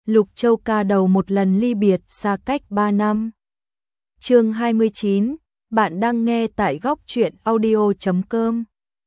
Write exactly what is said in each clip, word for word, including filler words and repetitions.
Lục Châu ca đầu một lần ly biệt xa cách ba năm. Chương hai mươi chín, bạn đang nghe tại góc truyện audio chấm com.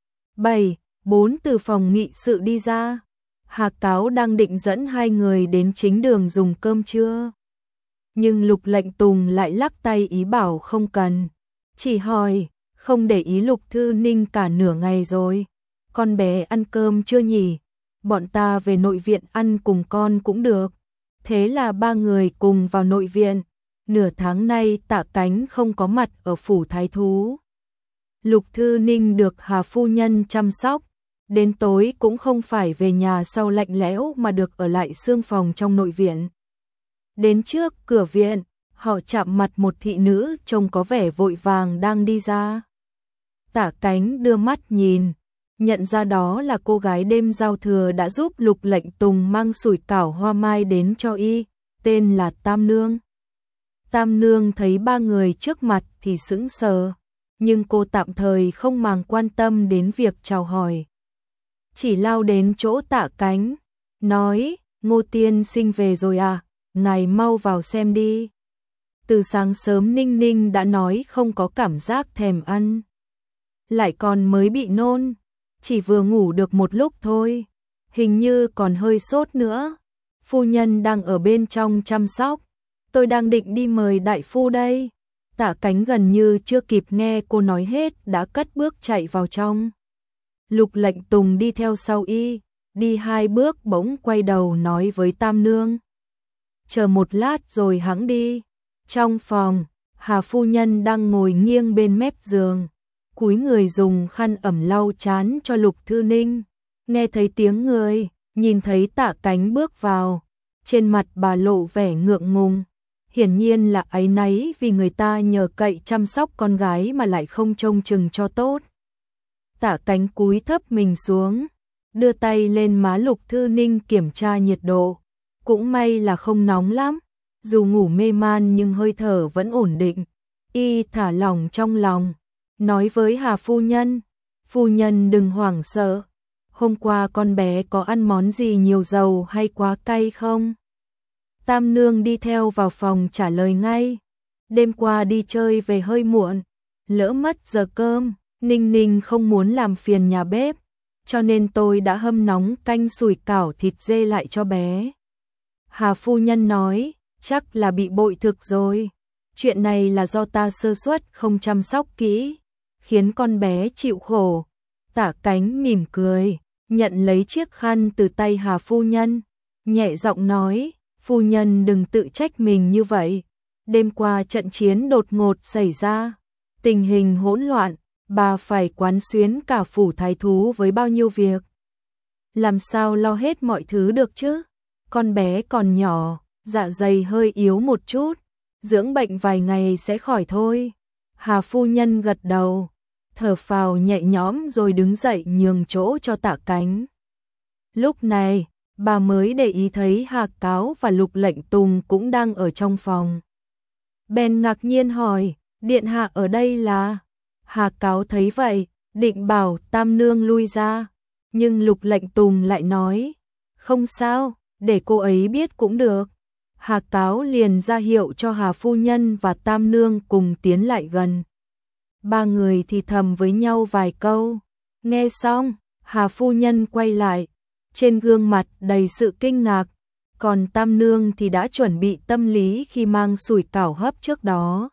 bảy. Bốn từ phòng nghị sự đi ra. Hà Cáo đang định dẫn hai người đến chính đường dùng cơm trưa. Nhưng Lục Lệnh Tùng lại lắc tay ý bảo không cần. Chỉ hỏi, không để ý Lục Thư Ninh cả nửa ngày rồi. Con bé ăn cơm chưa nhỉ? Bọn ta về nội viện ăn cùng con cũng được. Thế là ba người cùng vào nội viện. Nửa tháng nay Tạ Cánh không có mặt ở phủ thái thú. Lục Thư Ninh được Hà phu nhân chăm sóc. Đến tối cũng không phải về nhà sau lạnh lẽo mà được ở lại xương phòng trong nội viện. Đến trước cửa viện, họ chạm mặt một thị nữ trông có vẻ vội vàng đang đi ra. Tạ Cánh đưa mắt nhìn, nhận ra đó là cô gái đêm giao thừa đã giúp Lục Lệnh Tùng mang sủi cảo hoa mai đến cho y, tên là Tam Nương. Tam Nương thấy ba người trước mặt thì sững sờ, nhưng cô tạm thời không màng quan tâm đến việc chào hỏi. Chỉ lao đến chỗ Tạ Cánh, nói, Ngô tiên sinh về rồi à, ngài mau vào xem đi. Từ sáng sớm Ninh Ninh đã nói không có cảm giác thèm ăn. Lại còn mới bị nôn, chỉ vừa ngủ được một lúc thôi, hình như còn hơi sốt nữa. Phu nhân đang ở bên trong chăm sóc, tôi đang định đi mời đại phu đây. Tạ Cánh gần như chưa kịp nghe cô nói hết đã cất bước chạy vào trong. Lục Lệnh Tùng đi theo sau y, đi hai bước bỗng quay đầu nói với Tam Nương. Chờ một lát rồi hẵng đi. Trong phòng, Hà phu nhân đang ngồi nghiêng bên mép giường, cúi người dùng khăn ẩm lau trán cho Lục Thư Ninh. Nghe thấy tiếng người, nhìn thấy Tạ Cánh bước vào, trên mặt bà lộ vẻ ngượng ngùng. Hiển nhiên là áy náy vì người ta nhờ cậy chăm sóc con gái mà lại không trông chừng cho tốt. Tạ Cánh cúi thấp mình xuống, đưa tay lên má Lục Thư Ninh kiểm tra nhiệt độ. Cũng may là không nóng lắm, dù ngủ mê man nhưng hơi thở vẫn ổn định. Y thả lỏng trong lòng, nói với Hà phu nhân, phu nhân đừng hoảng sợ. Hôm qua con bé có ăn món gì nhiều dầu hay quá cay không? Tam Nương đi theo vào phòng trả lời ngay. Đêm qua đi chơi về hơi muộn, lỡ mất giờ cơm. Ninh Ninh không muốn làm phiền nhà bếp, cho nên tôi đã hâm nóng canh sủi cảo thịt dê lại cho bé. Hà phu nhân nói, chắc là bị bội thực rồi. Chuyện này là do ta sơ suất không chăm sóc kỹ, khiến con bé chịu khổ. Tạ Cánh mỉm cười, nhận lấy chiếc khăn từ tay Hà phu nhân, nhẹ giọng nói, phu nhân đừng tự trách mình như vậy. Đêm qua trận chiến đột ngột xảy ra, tình hình hỗn loạn, bà phải quán xuyến cả phủ thái thú với bao nhiêu việc. Làm sao lo hết mọi thứ được chứ? Con bé còn nhỏ, dạ dày hơi yếu một chút, dưỡng bệnh vài ngày sẽ khỏi thôi. Hà phu nhân gật đầu, thở phào nhẹ nhõm rồi đứng dậy nhường chỗ cho Tạ Cánh. Lúc này, bà mới để ý thấy Hà Cáo và Lục Lệnh Tùng cũng đang ở trong phòng. Bèn ngạc nhiên hỏi, điện hạ ở đây là? Hà Cáo thấy vậy, định bảo Tam Nương lui ra, nhưng Lục Lệnh Tùng lại nói, không sao, để cô ấy biết cũng được. Hà Cáo liền ra hiệu cho Hà phu nhân và Tam Nương cùng tiến lại gần. Ba người thì thầm với nhau vài câu. Nghe xong, Hà phu nhân quay lại, trên gương mặt đầy sự kinh ngạc, còn Tam Nương thì đã chuẩn bị tâm lý khi mang sủi cảo hấp trước đó.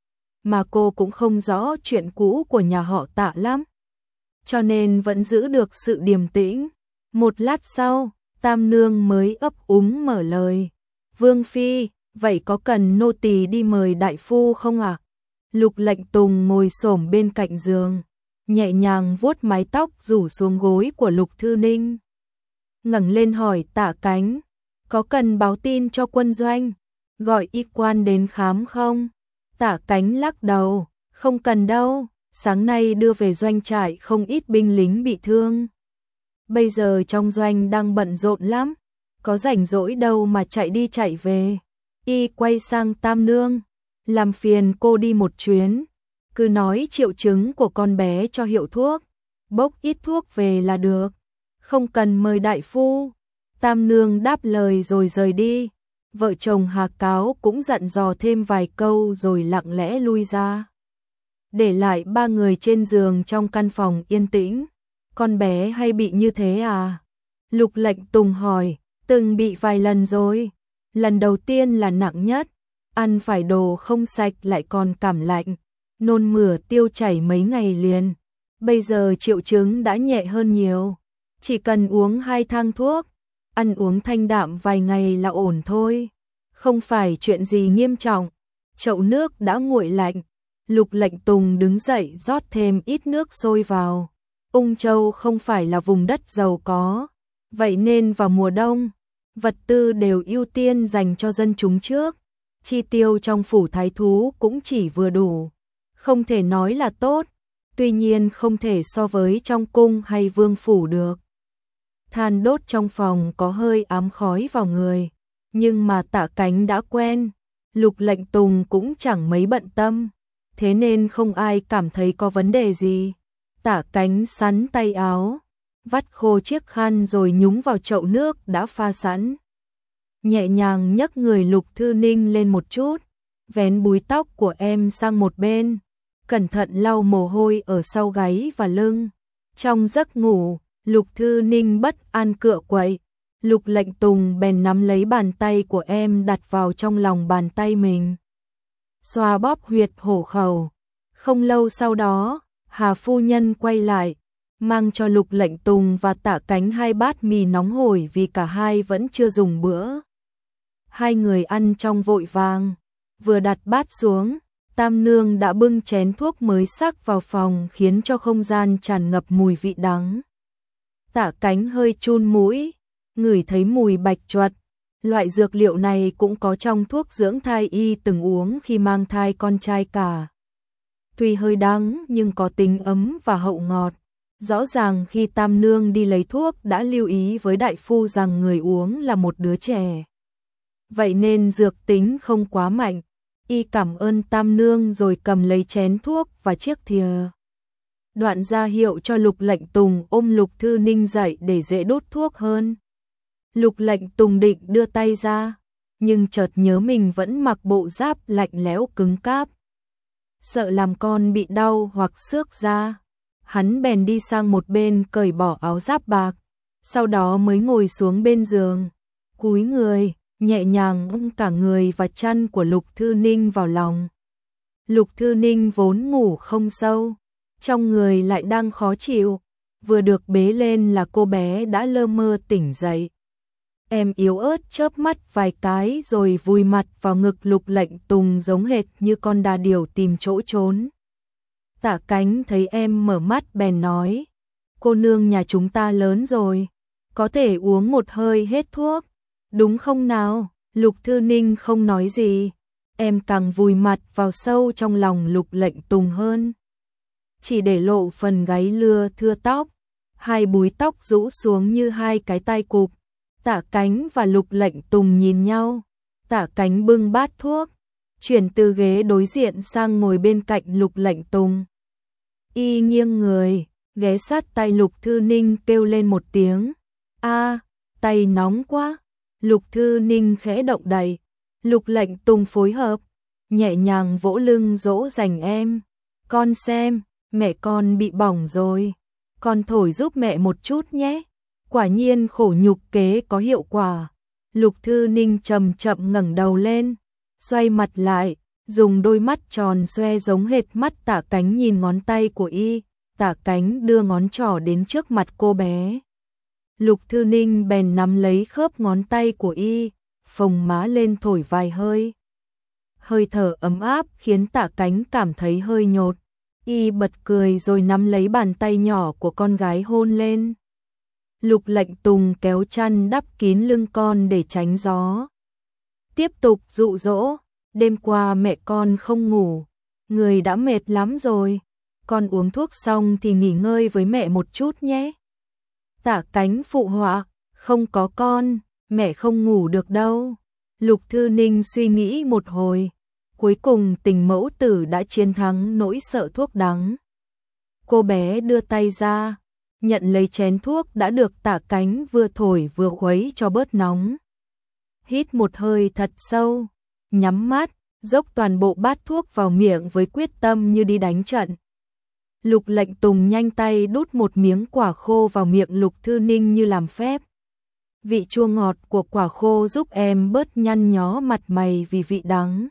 Mà cô cũng không rõ chuyện cũ của nhà họ Tạ lắm, cho nên vẫn giữ được sự điềm tĩnh. Một lát sau, Tam Nương mới ấp úng mở lời. Vương phi, vậy có cần nô tỳ đi mời đại phu không ạ? À? Lục Lệnh Tùng ngồi xổm bên cạnh giường, nhẹ nhàng vuốt mái tóc rủ xuống gối của Lục Thư Ninh. Ngẩng lên hỏi Tạ Cánh, có cần báo tin cho quân doanh, gọi y quan đến khám không? Tạ Cánh lắc đầu, không cần đâu, sáng nay đưa về doanh trại không ít binh lính bị thương. Bây giờ trong doanh đang bận rộn lắm, có rảnh rỗi đâu mà chạy đi chạy về. Y quay sang Tam Nương, làm phiền cô đi một chuyến, cứ nói triệu chứng của con bé cho hiệu thuốc, bốc ít thuốc về là được, không cần mời đại phu. Tam Nương đáp lời rồi rời đi, Vợ chồng Hà Cáo cũng dặn dò thêm vài câu rồi lặng lẽ lui ra. Để lại ba người trên giường trong căn phòng yên tĩnh. Con bé hay bị như thế à? Lục Lệnh Tùng hỏi, từng bị vài lần rồi. Lần đầu tiên là nặng nhất, ăn phải đồ không sạch lại còn cảm lạnh, nôn mửa tiêu chảy mấy ngày liền. Bây giờ triệu chứng đã nhẹ hơn nhiều, chỉ cần uống hai thang thuốc, ăn uống thanh đạm vài ngày là ổn thôi, không phải chuyện gì nghiêm trọng. Chậu nước đã nguội lạnh, Lục Lệnh Tùng đứng dậy rót thêm ít nước sôi vào. Ung Châu không phải là vùng đất giàu có, vậy nên vào mùa đông, vật tư đều ưu tiên dành cho dân chúng trước. Chi tiêu trong phủ thái thú cũng chỉ vừa đủ, không thể nói là tốt, tuy nhiên không thể so với trong cung hay vương phủ được. Than đốt trong phòng có hơi ám khói vào người, nhưng mà Tạ Cánh đã quen, Lục Lệnh Tùng cũng chẳng mấy bận tâm, thế nên không ai cảm thấy có vấn đề gì. Tạ Cánh sắn tay áo, vắt khô chiếc khăn rồi nhúng vào chậu nước đã pha sẵn. Nhẹ nhàng nhấc người Lục Thư Ninh lên một chút, vén búi tóc của em sang một bên, cẩn thận lau mồ hôi ở sau gáy và lưng. Trong giấc ngủ, Lục Thư Ninh bất an cựa quậy, Lục Lệnh Tùng bèn nắm lấy bàn tay của em đặt vào trong lòng bàn tay mình, xoa bóp huyệt hổ khẩu. Không lâu sau đó, Hà phu nhân quay lại, mang cho Lục Lệnh Tùng và Tạ Cánh hai bát mì nóng hổi vì cả hai vẫn chưa dùng bữa. Hai người ăn trong vội vàng, vừa đặt bát xuống, Tam Nương đã bưng chén thuốc mới sắc vào phòng khiến cho không gian tràn ngập mùi vị đắng. Tạ Cánh hơi chun mũi, ngửi thấy mùi bạch chuột. Loại dược liệu này cũng có trong thuốc dưỡng thai y từng uống khi mang thai con trai cả. Tuy hơi đắng nhưng có tính ấm và hậu ngọt. Rõ ràng khi Tam Nương đi lấy thuốc đã lưu ý với đại phu rằng người uống là một đứa trẻ. Vậy nên dược tính không quá mạnh. Y cảm ơn Tam Nương rồi cầm lấy chén thuốc và chiếc thìa. Đoạn ra hiệu cho Lục Lệnh Tùng ôm Lục Thư Ninh dậy để dễ đốt thuốc hơn. Lục Lệnh Tùng định đưa tay ra, nhưng chợt nhớ mình vẫn mặc bộ giáp lạnh lẽo cứng cáp. Sợ làm con bị đau hoặc xước da, hắn bèn đi sang một bên cởi bỏ áo giáp bạc, sau đó mới ngồi xuống bên giường, cúi người, nhẹ nhàng ôm cả người và chân của Lục Thư Ninh vào lòng. Lục Thư Ninh vốn ngủ không sâu, trong người lại đang khó chịu, vừa được bế lên là cô bé đã lơ mơ tỉnh dậy. Em yếu ớt chớp mắt vài cái rồi vùi mặt vào ngực Lục Lệnh Tùng giống hệt như con đà điểu tìm chỗ trốn. Tạ Cánh thấy em mở mắt bèn nói, cô nương nhà chúng ta lớn rồi, có thể uống một hơi hết thuốc, đúng không nào? Lục Thư Ninh không nói gì, em càng vùi mặt vào sâu trong lòng Lục Lệnh Tùng hơn. Chỉ để lộ phần gáy lưa thưa tóc, hai búi tóc rũ xuống như hai cái tai cụp. Tạ Cánh và Lục Lệnh Tùng nhìn nhau, Tạ Cánh bưng bát thuốc, chuyển từ ghế đối diện sang ngồi bên cạnh Lục Lệnh Tùng. Y nghiêng người, ghé sát tay Lục Thư Ninh kêu lên một tiếng, a, tay nóng quá. Lục Thư Ninh khẽ động đậy, Lục Lệnh Tùng phối hợp, nhẹ nhàng vỗ lưng dỗ dành em, con xem, mẹ con bị bỏng rồi, con thổi giúp mẹ một chút nhé. Quả nhiên khổ nhục kế có hiệu quả. Lục Thư Ninh chậm chậm ngẩng đầu lên, xoay mặt lại, dùng đôi mắt tròn xoe giống hệt mắt Tạ Cánh nhìn ngón tay của y. Tạ Cánh đưa ngón trỏ đến trước mặt cô bé. Lục Thư Ninh bèn nắm lấy khớp ngón tay của y, phồng má lên thổi vài hơi. Hơi thở ấm áp khiến Tạ Cánh cảm thấy hơi nhột. Y bật cười rồi nắm lấy bàn tay nhỏ của con gái hôn lên. Lục Lệnh Tùng kéo chăn đắp kín lưng con để tránh gió. Tiếp tục dụ dỗ, đêm qua mẹ con không ngủ, người đã mệt lắm rồi, con uống thuốc xong thì nghỉ ngơi với mẹ một chút nhé. Tạ Cánh phụ họa, không có con, mẹ không ngủ được đâu. Lục Thư Ninh suy nghĩ một hồi, cuối cùng tình mẫu tử đã chiến thắng nỗi sợ thuốc đắng. Cô bé đưa tay ra, nhận lấy chén thuốc đã được Tạ Cánh vừa thổi vừa khuấy cho bớt nóng. hít một hơi thật sâu, nhắm mắt, dốc toàn bộ bát thuốc vào miệng với quyết tâm như đi đánh trận. Lục Lệnh Tùng nhanh tay đút một miếng quả khô vào miệng Lục Thư Ninh như làm phép. Vị chua ngọt của quả khô giúp em bớt nhăn nhó mặt mày vì vị đắng.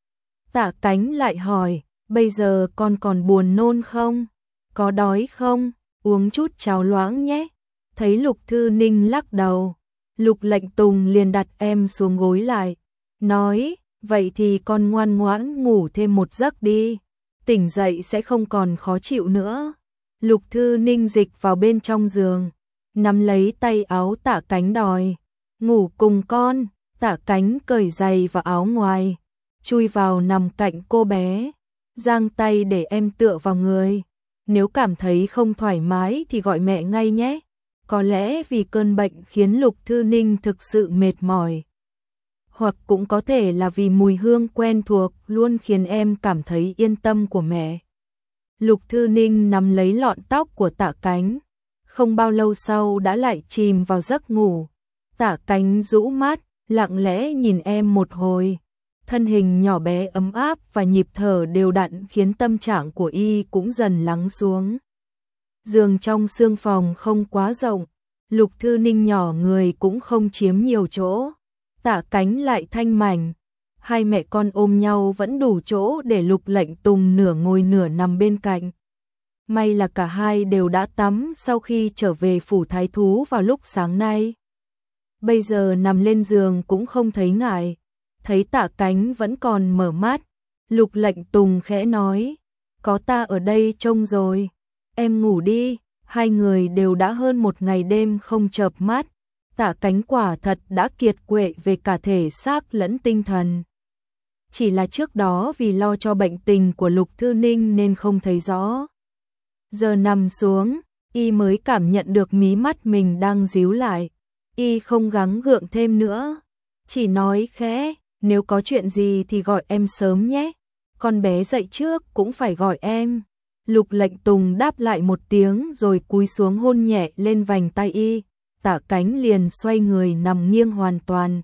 Tạ Cánh lại hỏi, bây giờ con còn buồn nôn không? Có đói không? Uống chút cháo loãng nhé. Thấy Lục Thư Ninh lắc đầu, Lục Lệnh Tùng liền đặt em xuống gối lại, nói, vậy thì con ngoan ngoãn ngủ thêm một giấc đi, tỉnh dậy sẽ không còn khó chịu nữa. Lục Thư Ninh dịch vào bên trong giường, nắm lấy tay áo Tạ Cánh đòi, ngủ cùng con. Tạ Cánh cởi giày và áo ngoài, chui vào nằm cạnh cô bé, giang tay để em tựa vào người. Nếu cảm thấy không thoải mái thì gọi mẹ ngay nhé. Có lẽ vì cơn bệnh khiến Lục Thư Ninh thực sự mệt mỏi, hoặc cũng có thể là vì mùi hương quen thuộc luôn khiến em cảm thấy yên tâm của mẹ. Lục Thư Ninh nắm lấy lọn tóc của Tạ Cánh, không bao lâu sau đã lại chìm vào giấc ngủ. Tạ Cánh rũ mắt, lặng lẽ nhìn em một hồi. Thân hình nhỏ bé ấm áp và nhịp thở đều đặn khiến tâm trạng của y cũng dần lắng xuống. Giường trong sương phòng không quá rộng, Lục Thư Ninh nhỏ người cũng không chiếm nhiều chỗ. Tạ Cánh lại thanh mảnh, hai mẹ con ôm nhau vẫn đủ chỗ để Lục Lệnh Tùng nửa ngồi nửa nằm bên cạnh. May là cả hai đều đã tắm sau khi trở về phủ thái thú vào lúc sáng nay. Bây giờ nằm lên giường cũng không thấy ngại. Thấy Tạ Cánh vẫn còn mở mắt, Lục Lệnh Tùng khẽ nói, có ta ở đây trông rồi, em ngủ đi. Hai người đều đã hơn một ngày đêm không chợp mắt. Tạ Cánh quả thật đã kiệt quệ về cả thể xác lẫn tinh thần. Chỉ là trước đó vì lo cho bệnh tình của Lục Thư Ninh nên không thấy rõ. Giờ nằm xuống, y mới cảm nhận được mí mắt mình đang díu lại. Y không gắng gượng thêm nữa, chỉ nói khẽ, nếu có chuyện gì thì gọi em sớm nhé. Con bé dậy trước cũng phải gọi em. Lục Lệnh Tùng đáp lại một tiếng rồi cúi xuống hôn nhẹ lên vành tay y. Tạ Cánh liền xoay người nằm nghiêng hoàn toàn,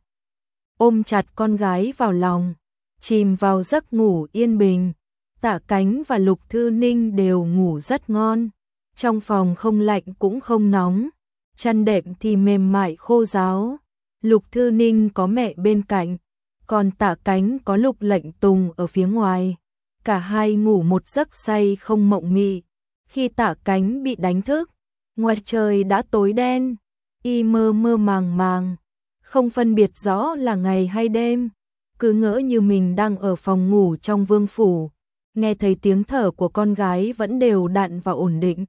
ôm chặt con gái vào lòng, chìm vào giấc ngủ yên bình. Tạ Cánh và Lục Thư Ninh đều ngủ rất ngon. Trong phòng không lạnh cũng không nóng, chăn đệm thì mềm mại khô ráo. Lục Thư Ninh có mẹ bên cạnh, còn Tạ Cánh có Lục Lệnh Tùng ở phía ngoài. Cả hai ngủ một giấc say không mộng mị. Khi Tạ Cánh bị đánh thức, ngoài trời đã tối đen, y mơ mơ màng màng, không phân biệt rõ là ngày hay đêm, cứ ngỡ như mình đang ở phòng ngủ trong vương phủ, nghe thấy tiếng thở của con gái vẫn đều đặn và ổn định.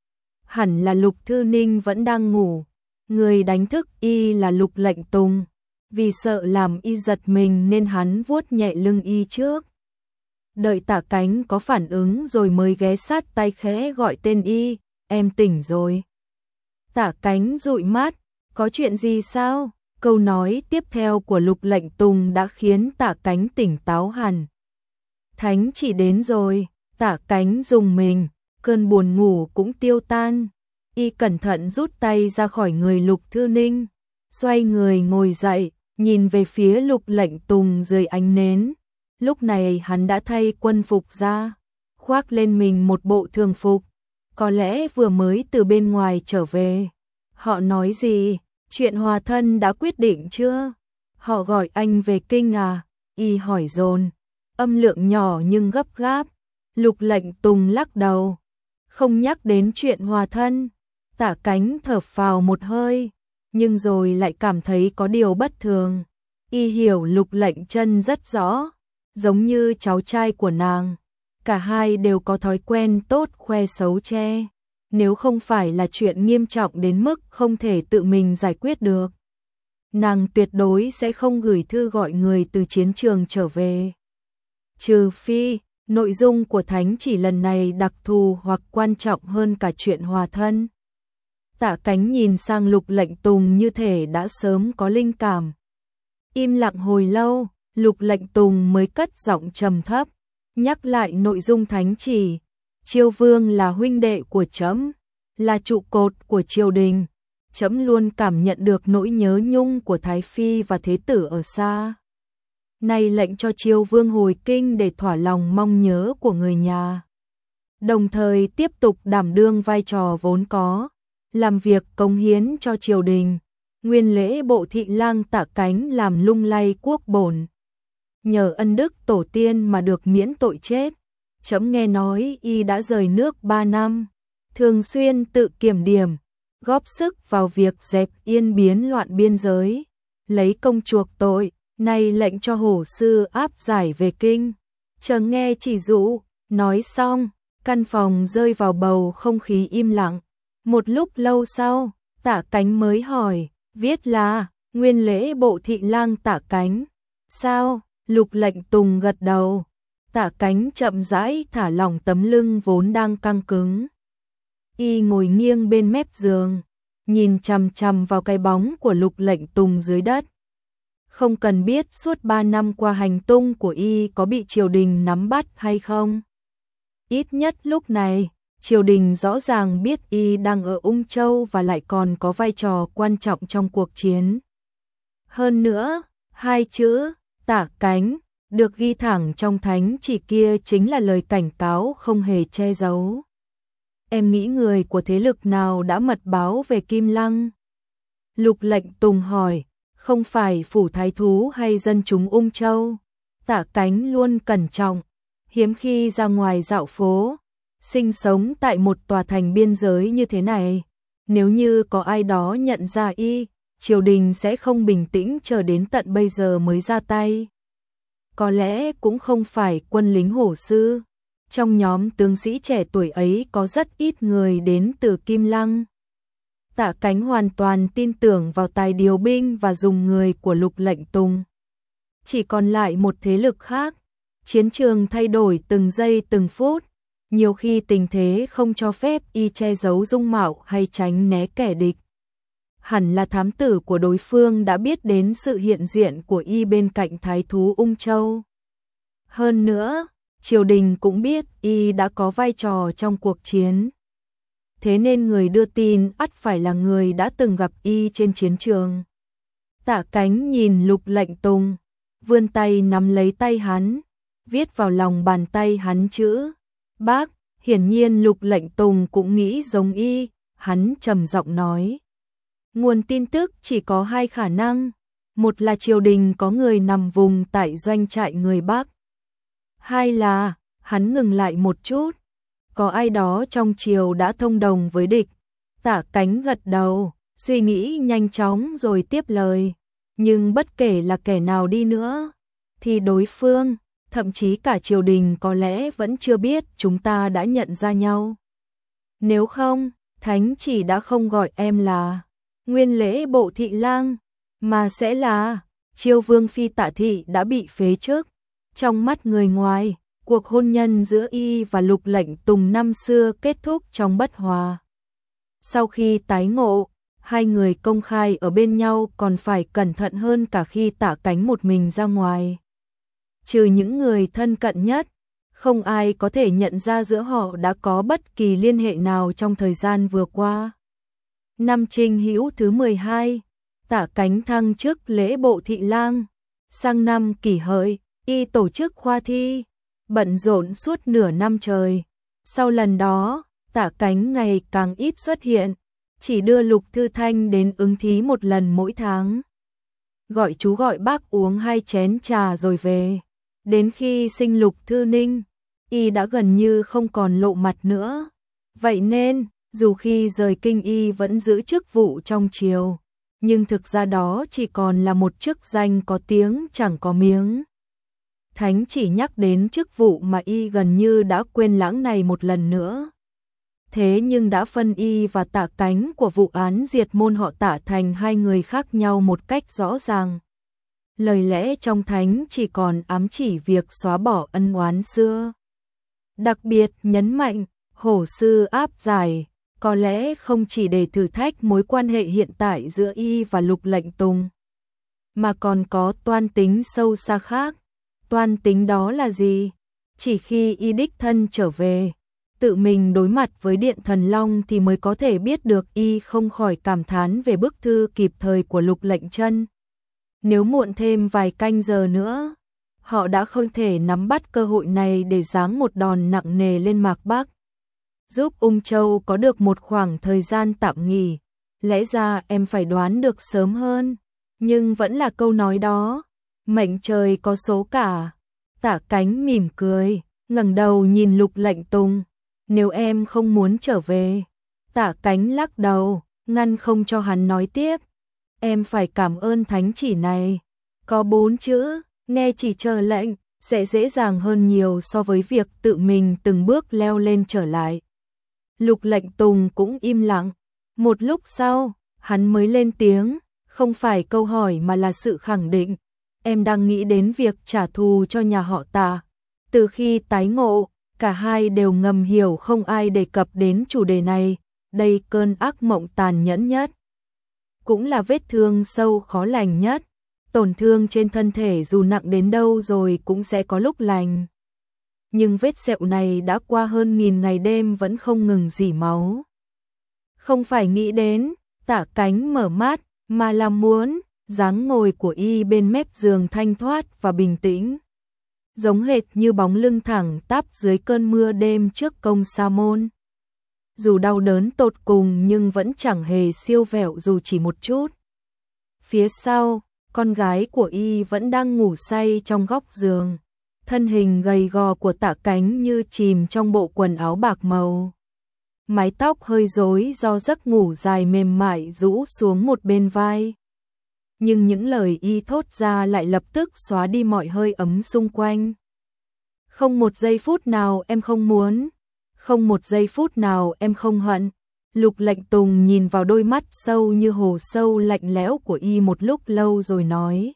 Hẳn là Lục Thư Ninh vẫn đang ngủ, người đánh thức y là Lục Lệnh Tùng, vì sợ làm y giật mình nên hắn vuốt nhẹ lưng y trước. Đợi Tạ Cánh có phản ứng rồi mới ghé sát tai khẽ gọi tên y, em tỉnh rồi. Tạ Cánh dụi mắt, có chuyện gì sao? Câu nói tiếp theo của Lục Lệnh Tùng đã khiến Tạ Cánh tỉnh táo hẳn. Thánh chỉ đến rồi. Tạ Cánh rùng mình, cơn buồn ngủ cũng tiêu tan. Y cẩn thận rút tay ra khỏi người Lục Thư Ninh, xoay người ngồi dậy, nhìn về phía Lục Lệnh Tùng dưới ánh nến. Lúc này hắn đã thay quân phục ra, khoác lên mình một bộ thường phục, có lẽ vừa mới từ bên ngoài trở về. Họ nói gì? Chuyện hòa thân đã quyết định chưa? Họ gọi anh về kinh à? Y hỏi dồn, âm lượng nhỏ nhưng gấp gáp. Lục Lệnh Tùng lắc đầu, không nhắc đến chuyện hòa thân. Tạ Cánh thở phào một hơi, nhưng rồi lại cảm thấy có điều bất thường. Y hiểu Lục Lệnh Chân rất rõ, giống như cháu trai của nàng, cả hai đều có thói quen tốt khoe xấu che. Nếu không phải là chuyện nghiêm trọng đến mức không thể tự mình giải quyết được, nàng tuyệt đối sẽ không gửi thư gọi người từ chiến trường trở về. Trừ phi, nội dung của thánh chỉ lần này đặc thù hoặc quan trọng hơn cả chuyện hòa thân. Tạ Cánh nhìn sang Lục Lệnh Tùng như thể đã sớm có linh cảm. Im lặng hồi lâu, Lục Lệnh Tùng mới cất giọng trầm thấp, nhắc lại nội dung thánh chỉ. Chiêu vương là huynh đệ của trẫm, là trụ cột của triều đình. trẫm luôn cảm nhận được nỗi nhớ nhung của Thái Phi và Thế tử ở xa. Nay lệnh cho Chiêu Vương hồi kinh để thỏa lòng mong nhớ của người nhà. Đồng thời tiếp tục đảm đương vai trò vốn có, làm việc cống hiến cho triều đình. Nguyên lễ bộ thị lang Tạ Cánh làm lung lay quốc bổn. Nhờ ân đức tổ tiên mà được miễn tội chết. Trẫm nghe nói y đã rời nước ba năm, thường xuyên tự kiểm điểm, góp sức vào việc dẹp yên biến loạn biên giới, lấy công chuộc tội. Nay lệnh cho hổ sư áp giải về kinh. Chờ nghe chỉ dụ, nói xong, căn phòng rơi vào bầu không khí im lặng. Một lúc lâu sau, Tạ Cánh mới hỏi, viết là nguyên lễ bộ thị lang Tạ Cánh. Sao? Lục Lệnh Tùng gật đầu. Tạ Cánh chậm rãi thả lỏng tấm lưng vốn đang căng cứng. Y ngồi nghiêng bên mép giường, nhìn chằm chằm vào cái bóng của Lục Lệnh Tùng dưới đất. Không cần biết suốt ba năm qua hành tung của y có bị triều đình nắm bắt hay không. Ít nhất lúc này, triều đình rõ ràng biết y đang ở Ung Châu và lại còn có vai trò quan trọng trong cuộc chiến. Hơn nữa, hai chữ Tạ Cánh được ghi thẳng trong thánh chỉ kia chính là lời cảnh cáo không hề che giấu. Em nghĩ người của thế lực nào đã mật báo về Kim Lăng? Lục Lệnh Tùng hỏi. Không phải phủ thái thú hay dân chúng Ung Châu. Tạ Cánh luôn cẩn trọng, hiếm khi ra ngoài dạo phố, sinh sống tại một tòa thành biên giới như thế này. Nếu như có ai đó nhận ra y, triều đình sẽ không bình tĩnh chờ đến tận bây giờ mới ra tay. Có lẽ cũng không phải quân lính hổ sư. Trong nhóm tướng sĩ trẻ tuổi ấy có rất ít người đến từ Kim Lăng. Tạ Cánh hoàn toàn tin tưởng vào tài điều binh và dùng người của Lục Lệnh Tùng. Chỉ còn lại một thế lực khác. Chiến trường thay đổi từng giây từng phút. Nhiều khi tình thế không cho phép y che giấu dung mạo hay tránh né kẻ địch. Hẳn là thám tử của đối phương đã biết đến sự hiện diện của y bên cạnh thái thú Ung Châu. Hơn nữa, triều đình cũng biết y đã có vai trò trong cuộc chiến. Thế nên người đưa tin ắt phải là người đã từng gặp y trên chiến trường. Tạ Cánh nhìn Lục Lệnh Tùng, vươn tay nắm lấy tay hắn, viết vào lòng bàn tay hắn chữ Bác. Hiển nhiên Lục Lệnh Tùng cũng nghĩ giống y, hắn trầm giọng nói. Nguồn tin tức chỉ có hai khả năng, một là triều đình có người nằm vùng tại doanh trại người Bắc. Hai là, hắn ngừng lại một chút, có ai đó trong triều đã thông đồng với địch. Tạ Cánh gật đầu, suy nghĩ nhanh chóng rồi tiếp lời. Nhưng bất kể là kẻ nào đi nữa, thì đối phương, thậm chí cả triều đình có lẽ vẫn chưa biết chúng ta đã nhận ra nhau. Nếu không, thánh chỉ đã không gọi em là nguyên lễ bộ thị lang, mà sẽ là Chiêu Vương phi Tạ Thị đã bị phế chức. Trong mắt người ngoài, cuộc hôn nhân giữa y và Lục Lệnh Tùng năm xưa kết thúc trong bất hòa. Sau khi tái ngộ, hai người công khai ở bên nhau còn phải cẩn thận hơn cả khi Tạ Cánh một mình ra ngoài. Trừ những người thân cận nhất, không ai có thể nhận ra giữa họ đã có bất kỳ liên hệ nào trong thời gian vừa qua. Năm Trinh Hữu thứ mười hai, Tạ Cánh thăng chức lễ bộ thị lang. Sang năm Kỷ Hợi, y tổ chức khoa thi, bận rộn suốt nửa năm trời. Sau lần đó, Tạ Cánh ngày càng ít xuất hiện, chỉ đưa Lục Thư Thanh đến ứng thí một lần mỗi tháng. Gọi chú gọi bác uống hai chén trà rồi về. Đến khi sinh Lục Thư Ninh, y đã gần như không còn lộ mặt nữa. Vậy nên, dù khi rời kinh y vẫn giữ chức vụ trong triều, nhưng thực ra đó chỉ còn là một chức danh có tiếng chẳng có miếng. Thánh chỉ nhắc đến chức vụ mà y gần như đã quên lãng này một lần nữa. Thế nhưng đã phân y và Tạ Cánh của vụ án diệt môn họ Tạ thành hai người khác nhau một cách rõ ràng. Lời lẽ trong thánh chỉ còn ám chỉ việc xóa bỏ ân oán xưa. Đặc biệt nhấn mạnh, hổ sư áp giải, có lẽ không chỉ để thử thách mối quan hệ hiện tại giữa y và Lục Lệnh Tùng, mà còn có toan tính sâu xa khác. Toan tính đó là gì? Chỉ khi y đích thân trở về, tự mình đối mặt với Điện Thần Long thì mới có thể biết được. Y không khỏi cảm thán về bức thư kịp thời của Lục Lệnh Chân. Nếu muộn thêm vài canh giờ nữa, họ đã không thể nắm bắt cơ hội này để giáng một đòn nặng nề lên Mạc Bắc, giúp Ung Châu có được một khoảng thời gian tạm nghỉ. Lẽ ra em phải đoán được sớm hơn, nhưng vẫn là câu nói đó, mệnh trời có số cả. Tả Cánh mỉm cười, ngẩng đầu nhìn Lục Lệnh Tùng. Nếu em không muốn trở về. Tả Cánh lắc đầu, ngăn không cho hắn nói tiếp. Em phải cảm ơn thánh chỉ này. Có bốn chữ, nghe chỉ chờ lệnh, sẽ dễ dàng hơn nhiều so với việc tự mình từng bước leo lên trở lại. Lục Lệnh Tùng cũng im lặng. Một lúc sau, hắn mới lên tiếng, không phải câu hỏi mà là sự khẳng định. Em đang nghĩ đến việc trả thù cho nhà họ Tả. Từ khi tái ngộ, cả hai đều ngầm hiểu không ai đề cập đến chủ đề này. Đây cơn ác mộng tàn nhẫn nhất, cũng là vết thương sâu khó lành nhất. Tổn thương trên thân thể dù nặng đến đâu rồi cũng sẽ có lúc lành. Nhưng vết sẹo này đã qua hơn nghìn ngày đêm vẫn không ngừng rỉ máu. Không phải nghĩ đến, Tả Cánh mở mắt, mà là muốn. Dáng ngồi của y bên mép giường thanh thoát và bình tĩnh, giống hệt như bóng lưng thẳng tắp dưới cơn mưa đêm trước công Sa Môn. Dù đau đớn tột cùng nhưng vẫn chẳng hề siêu vẹo dù chỉ một chút. Phía sau, con gái của y vẫn đang ngủ say trong góc giường. Thân hình gầy gò của Tả Cánh như chìm trong bộ quần áo bạc màu. Mái tóc hơi rối do giấc ngủ dài mềm mại rũ xuống một bên vai. Nhưng những lời y thốt ra lại lập tức xóa đi mọi hơi ấm xung quanh. Không một giây phút nào em không muốn, không một giây phút nào em không hận. Lục Lệnh Tùng nhìn vào đôi mắt sâu như hồ sâu lạnh lẽo của y một lúc lâu rồi nói.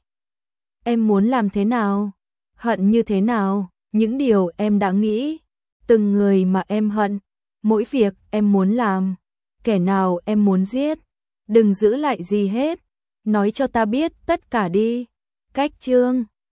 Em muốn làm thế nào? Hận như thế nào? Những điều em đã nghĩ, từng người mà em hận, mỗi việc em muốn làm, kẻ nào em muốn giết, đừng giữ lại gì hết. Nói cho ta biết tất cả đi. Cách chương